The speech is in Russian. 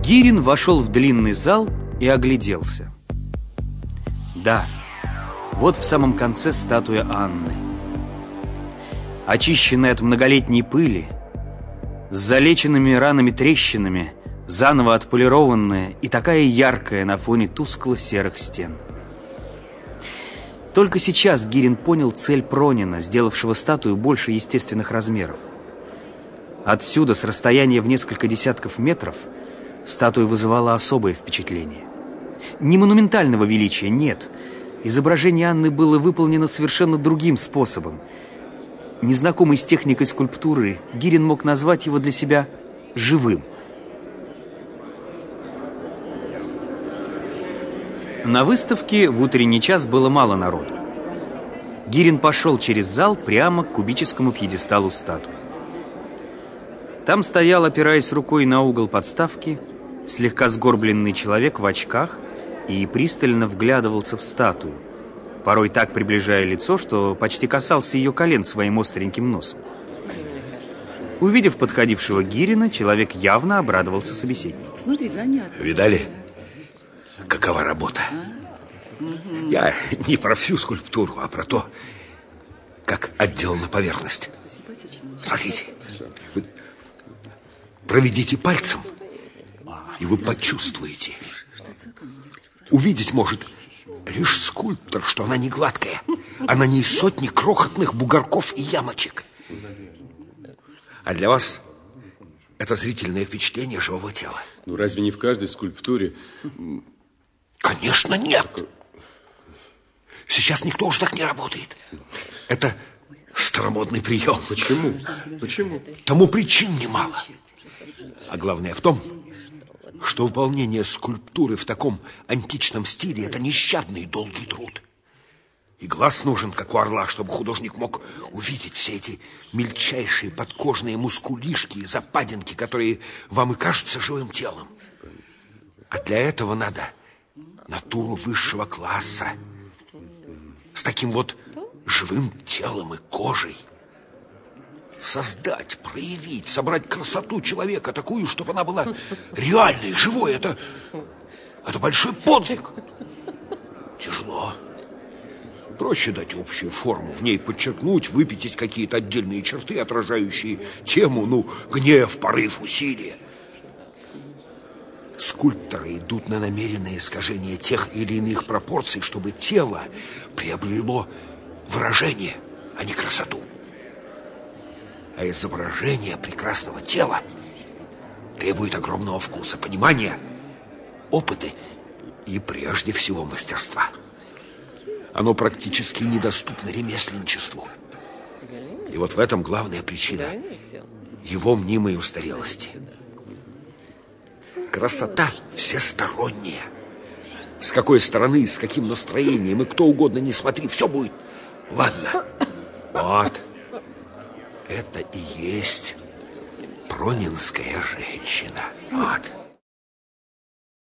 Гирин вошел в длинный зал и огляделся. Да, вот в самом конце статуя Анны. Очищенная от многолетней пыли, с залеченными ранами-трещинами, заново отполированная и такая яркая на фоне тускло-серых стен. Только сейчас Гирин понял цель Пронина, сделавшего статую больше естественных размеров. Отсюда, с расстояния в несколько десятков метров, статуя вызывала особое впечатление. Не монументального величия, нет. Изображение Анны было выполнено совершенно другим способом. Незнакомый с техникой скульптуры, Гирин мог назвать его для себя живым. На выставке в утренний час было мало народу. Гирин пошел через зал прямо к кубическому пьедесталу статуи. Там стоял, опираясь рукой на угол подставки, слегка сгорбленный человек в очках и пристально вглядывался в статую, порой так приближая лицо, что почти касался ее колен своим остреньким носом. Увидев подходившего Гирина, человек явно обрадовался собеседнику. Смотри, занятно. Видали, какова работа? Я не про всю скульптуру, а про то, как отделана поверхность. Смотрите, вы проведите пальцем, и вы почувствуете. Увидеть может лишь скульптор, что она не гладкая, а на ней сотни крохотных бугорков и ямочек. А для вас это зрительное впечатление живого тела. Ну, разве не в каждой скульптуре? Конечно, нет. Сейчас никто уже так не работает. Это старомодный прием. Почему? Почему? Тому причин немало. А главное в том, что выполнение скульптуры в таком античном стиле – это нещадный долгий труд. И глаз нужен, как у орла, чтобы художник мог увидеть все эти мельчайшие подкожные мускулишки и западинки, которые вам и кажутся живым телом. А для этого надо натуру высшего класса, с таким вот живым телом и кожей. Создать, проявить, собрать красоту человека такую, чтобы она была реальной, живой. Это большой подвиг. Тяжело. Проще дать общую форму, в ней подчеркнуть, выпятить какие-то отдельные черты, отражающие тему, гнев, порыв, усилие. Скульпторы идут на намеренное искажение тех или иных пропорций, чтобы тело приобрело выражение, а не красоту. А изображение прекрасного тела требует огромного вкуса, понимания, опыта и прежде всего мастерства. Оно практически недоступно ремесленничеству. И вот в этом главная причина его мнимой устарелости. Красота всесторонняя. С какой стороны, с каким настроением, и кто угодно не смотри, все будет ладно. Вот. Это и есть пронинская женщина. Вот.